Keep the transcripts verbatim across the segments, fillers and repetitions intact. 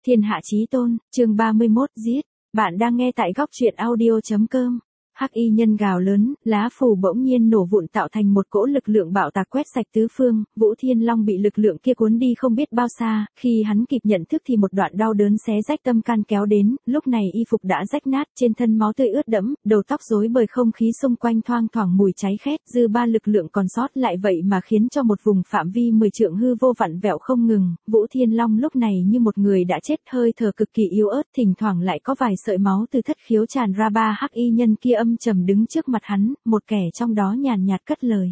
Thiên hạ chí tôn, chương ba mươi mốt giết. Bạn đang nghe tại góc truyện audio chấm com. Hắc y nhân gào lớn, lá phù bỗng nhiên nổ vụn tạo thành một cỗ lực lượng bạo tạc quét sạch tứ phương, Vũ Thiên Long bị lực lượng kia cuốn đi không biết bao xa, khi hắn kịp nhận thức thì một đoạn đau đớn xé rách tâm can kéo đến, lúc này y phục đã rách nát, trên thân máu tươi ướt đẫm, đầu tóc rối bời, không khí xung quanh thoang thoảng mùi cháy khét, dư ba lực lượng còn sót lại vậy mà khiến cho một vùng phạm vi mười trượng hư vô vặn vẹo không ngừng. Vũ Thiên Long lúc này như một người đã chết, hơi thở cực kỳ yếu ớt, thỉnh thoảng lại có vài sợi máu từ thất khiếu tràn ra. Ba hắc y nhân kia âm trầm đứng trước mặt hắn, một kẻ trong đó nhàn nhạt cất lời: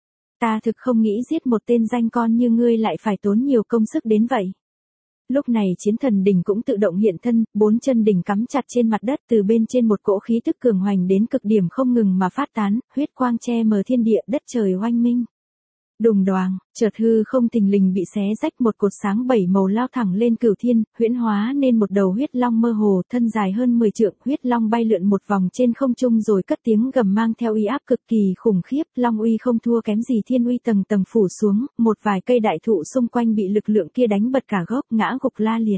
ta thực không nghĩ giết một tên danh con như ngươi lại phải tốn nhiều công sức đến vậy. Lúc này chiến thần đỉnh cũng tự động hiện thân, bốn chân đỉnh cắm chặt trên mặt đất, từ bên trên một cỗ khí tức cường hoành đến cực điểm không ngừng mà phát tán, huyết quang che mờ thiên địa, đất trời oanh minh. Đùng đoàng, chợt hư không thình lình bị xé rách, một cột sáng bảy màu lao thẳng lên cửu thiên, huyễn hóa nên một đầu huyết long mơ hồ, thân dài hơn mười trượng, huyết long bay lượn một vòng trên không trung rồi cất tiếng gầm mang theo uy áp cực kỳ khủng khiếp, long uy không thua kém gì thiên uy tầng tầng phủ xuống, một vài cây đại thụ xung quanh bị lực lượng kia đánh bật cả gốc, ngã gục la liệt.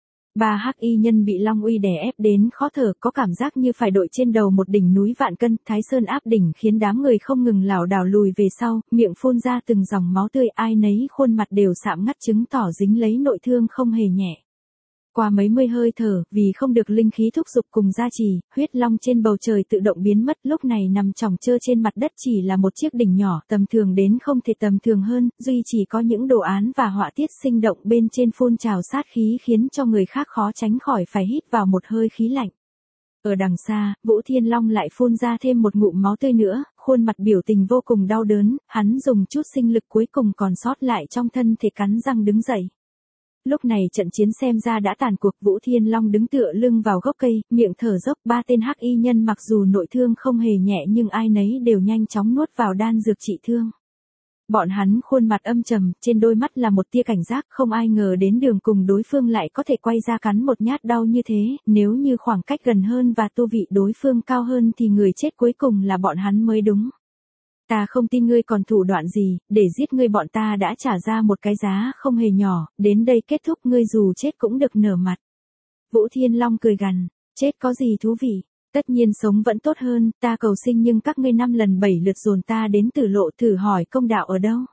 Ba hắc y nhân bị long uy đè ép đến khó thở, có cảm giác như phải đội trên đầu một đỉnh núi vạn cân, Thái Sơn áp đỉnh khiến đám người không ngừng lảo đảo lùi về sau, miệng phun ra từng dòng máu tươi, ai nấy khuôn mặt đều sạm ngắt chứng tỏ dính lấy nội thương không hề nhẹ. Qua mấy mươi hơi thở, vì không được linh khí thúc giục cùng gia trì, huyết long trên bầu trời tự động biến mất, lúc này nằm chỏng chơ trên mặt đất chỉ là một chiếc đỉnh nhỏ, tầm thường đến không thể tầm thường hơn, duy chỉ có những đồ án và họa tiết sinh động bên trên phun trào sát khí khiến cho người khác khó tránh khỏi phải hít vào một hơi khí lạnh. Ở đằng xa, Vũ Thiên Long lại phun ra thêm một ngụm máu tươi nữa, khuôn mặt biểu tình vô cùng đau đớn, hắn dùng chút sinh lực cuối cùng còn sót lại trong thân thể cắn răng đứng dậy. Lúc này trận chiến xem ra đã tàn cuộc, Vũ Thiên Long đứng tựa lưng vào gốc cây, miệng thở dốc, ba tên hắc y nhân mặc dù nội thương không hề nhẹ nhưng ai nấy đều nhanh chóng nuốt vào đan dược trị thương. Bọn hắn khuôn mặt âm trầm, trên đôi mắt là một tia cảnh giác, không ai ngờ đến đường cùng đối phương lại có thể quay ra cắn một nhát đau như thế, nếu như khoảng cách gần hơn và tu vị đối phương cao hơn thì người chết cuối cùng là bọn hắn mới đúng. Ta không tin ngươi còn thủ đoạn gì, để giết ngươi bọn ta đã trả ra một cái giá không hề nhỏ, đến đây kết thúc ngươi dù chết cũng được nở mặt. Vũ Thiên Long cười gằn, chết có gì thú vị, tất nhiên sống vẫn tốt hơn, ta cầu sinh nhưng các ngươi năm lần bảy lượt dồn ta đến tử lộ, thử hỏi công đạo ở đâu.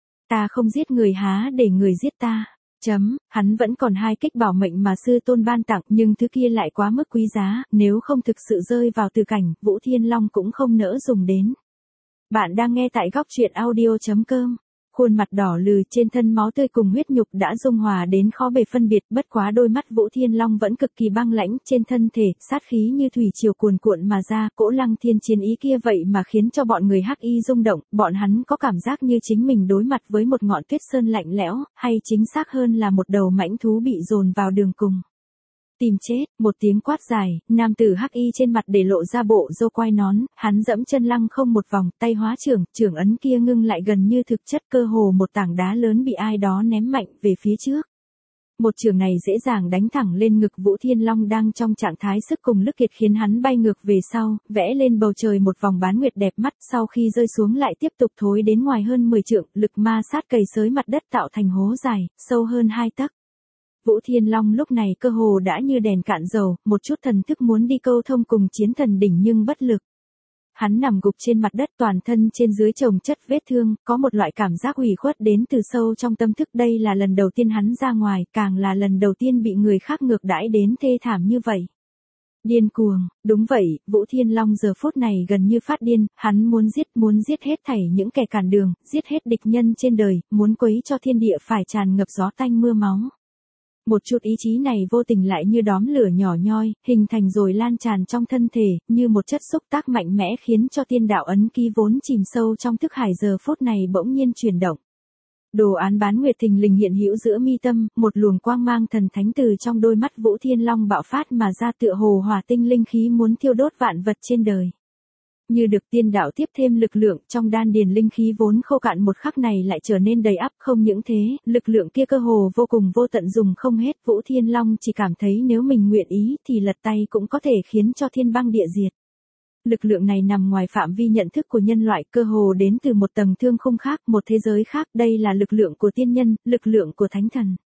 Ta không giết người há để người giết ta. Chấm, hắn vẫn còn hai kích bảo mệnh mà sư tôn ban tặng, nhưng thứ kia lại quá mức quý giá, nếu không thực sự rơi vào tử cảnh, Vũ Thiên Long cũng không nỡ dùng đến. Bạn đang nghe tại góc truyện audio chấm com. Khuôn mặt đỏ lừ, trên thân máu tươi cùng huyết nhục đã dung hòa đến khó bề phân biệt, bất quá đôi mắt Vũ Thiên Long vẫn cực kỳ băng lãnh, trên thân thể, sát khí như thủy triều cuồn cuộn mà ra, cỗ lăng thiên chiến ý kia vậy mà khiến cho bọn người hắc y rung động, bọn hắn có cảm giác như chính mình đối mặt với một ngọn tuyết sơn lạnh lẽo, hay chính xác hơn là một đầu mãnh thú bị dồn vào đường cùng. Tìm chết, một tiếng quát dài, nam tử hắc y trên mặt để lộ ra bộ râu quai nón, hắn dẫm chân lăng không một vòng, tay hóa trưởng, trưởng ấn kia ngưng lại gần như thực chất, cơ hồ một tảng đá lớn bị ai đó ném mạnh về phía trước. Một trường này dễ dàng đánh thẳng lên ngực Vũ Thiên Long đang trong trạng thái sức cùng lực kiệt khiến hắn bay ngược về sau, vẽ lên bầu trời một vòng bán nguyệt đẹp mắt, sau khi rơi xuống lại tiếp tục thối đến ngoài hơn mười trượng, lực ma sát cày xới mặt đất tạo thành hố dài, sâu hơn hai tấc. Vũ Thiên Long lúc này cơ hồ đã như đèn cạn dầu, một chút thần thức muốn đi câu thông cùng chiến thần đỉnh nhưng bất lực. Hắn nằm gục trên mặt đất, toàn thân trên dưới chồng chất vết thương, có một loại cảm giác ủy khuất đến từ sâu trong tâm thức, đây là lần đầu tiên hắn ra ngoài, càng là lần đầu tiên bị người khác ngược đãi đến thê thảm như vậy. Điên cuồng, đúng vậy, Vũ Thiên Long giờ phút này gần như phát điên, hắn muốn giết, muốn giết hết thảy những kẻ cản đường, giết hết địch nhân trên đời, muốn quấy cho thiên địa phải tràn ngập gió tanh mưa máu. Một chút ý chí này vô tình lại như đóm lửa nhỏ nhoi, hình thành rồi lan tràn trong thân thể, như một chất xúc tác mạnh mẽ khiến cho tiên đạo ấn ký vốn chìm sâu trong thức hải giờ phút này bỗng nhiên chuyển động. Đồ án bán nguyệt thình lình hiện hữu giữa mi tâm, một luồng quang mang thần thánh từ trong đôi mắt Vũ Thiên Long bạo phát mà ra, tựa hồ hỏa tinh linh khí muốn thiêu đốt vạn vật trên đời. Như được tiên đạo tiếp thêm lực lượng, trong đan điền linh khí vốn khô cạn một khắc này lại trở nên đầy ắp, không những thế, lực lượng kia cơ hồ vô cùng vô tận dùng không hết, Vũ Thiên Long chỉ cảm thấy nếu mình nguyện ý thì lật tay cũng có thể khiến cho thiên băng địa diệt. Lực lượng này nằm ngoài phạm vi nhận thức của nhân loại, cơ hồ đến từ một tầng thương khung khác, một thế giới khác, đây là lực lượng của tiên nhân, lực lượng của thánh thần.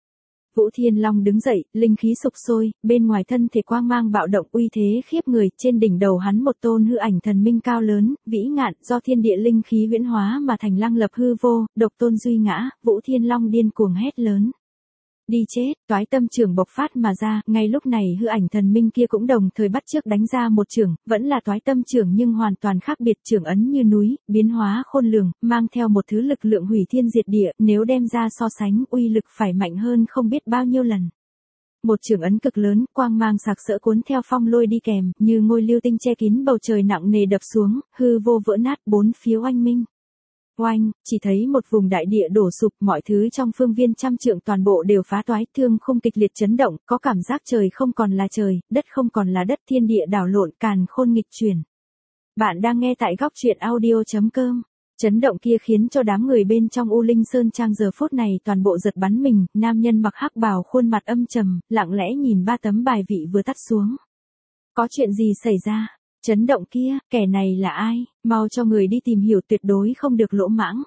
Vũ Thiên Long đứng dậy, linh khí sục sôi, bên ngoài thân thể quang mang bạo động uy thế khiếp người, trên đỉnh đầu hắn một tôn hư ảnh thần minh cao lớn, vĩ ngạn, do thiên địa linh khí huyễn hóa mà thành lăng lập hư vô, độc tôn duy ngã, Vũ Thiên Long điên cuồng hét lớn. Đi chết, toái tâm trưởng bộc phát mà ra, ngay lúc này hư ảnh thần minh kia cũng đồng thời bắt chước đánh ra một trưởng, vẫn là toái tâm trưởng nhưng hoàn toàn khác biệt, trưởng ấn như núi, biến hóa khôn lường, mang theo một thứ lực lượng hủy thiên diệt địa, nếu đem ra so sánh, uy lực phải mạnh hơn không biết bao nhiêu lần. Một trưởng ấn cực lớn, quang mang sặc sỡ cuốn theo phong lôi đi kèm, như ngôi lưu tinh che kín bầu trời nặng nề đập xuống, hư vô vỡ nát, bốn phía oanh minh. Oanh, chỉ thấy một vùng đại địa đổ sụp, mọi thứ trong phương viên trăm trượng toàn bộ đều phá toái, thương không kịch liệt chấn động, có cảm giác trời không còn là trời, đất không còn là đất, thiên địa đảo lộn, càn khôn nghịch chuyển. Bạn đang nghe tại góc truyện audio chấm com. Chấn động kia khiến cho đám người bên trong U Linh Sơn Trang giờ phút này toàn bộ giật bắn mình, nam nhân mặc hắc bào khuôn mặt âm trầm, lặng lẽ nhìn ba tấm bài vị vừa tắt xuống. Có chuyện gì xảy ra? Chấn động kia, kẻ này là ai? Mau cho người đi tìm hiểu, tuyệt đối không được lỗ mãng.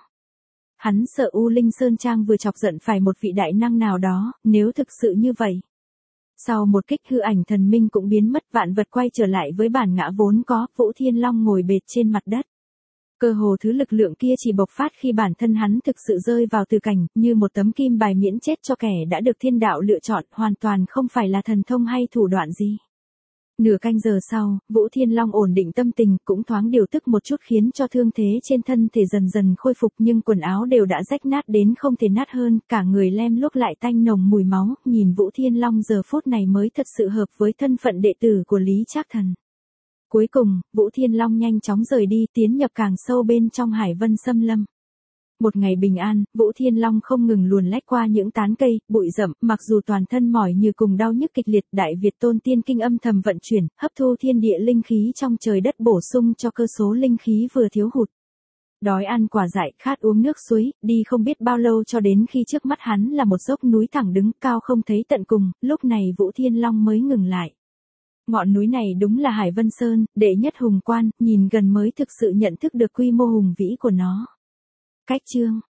Hắn sợ U Linh Sơn Trang vừa chọc giận phải một vị đại năng nào đó, nếu thực sự như vậy. Sau một kích hư ảnh thần minh cũng biến mất, vạn vật quay trở lại với bản ngã vốn có, Vũ Thiên Long ngồi bệt trên mặt đất. Cơ hồ thứ lực lượng kia chỉ bộc phát khi bản thân hắn thực sự rơi vào từ cảnh, như một tấm kim bài miễn chết cho kẻ đã được thiên đạo lựa chọn, hoàn toàn không phải là thần thông hay thủ đoạn gì. Nửa canh giờ sau, Vũ Thiên Long ổn định tâm tình, cũng thoáng điều tức một chút khiến cho thương thế trên thân thể dần dần khôi phục, nhưng quần áo đều đã rách nát đến không thể nát hơn, cả người lem luốc lại tanh nồng mùi máu, nhìn Vũ Thiên Long giờ phút này mới thật sự hợp với thân phận đệ tử của Lý Trác Thần. Cuối cùng, Vũ Thiên Long nhanh chóng rời đi, tiến nhập càng sâu bên trong Hải Vân Xâm Lâm. Một ngày bình an, Vũ Thiên Long không ngừng luồn lách qua những tán cây, bụi rậm, mặc dù toàn thân mỏi như cùng đau nhức kịch liệt, Đại Việt Tôn Tiên Kinh âm thầm vận chuyển, hấp thu thiên địa linh khí trong trời đất, bổ sung cho cơ số linh khí vừa thiếu hụt. Đói ăn quả dại, khát uống nước suối, đi không biết bao lâu cho đến khi trước mắt hắn là một dốc núi thẳng đứng cao không thấy tận cùng, lúc này Vũ Thiên Long mới ngừng lại. Ngọn núi này đúng là Hải Vân Sơn, đệ nhất hùng quan, nhìn gần mới thực sự nhận thức được quy mô hùng vĩ của nó. Cách chương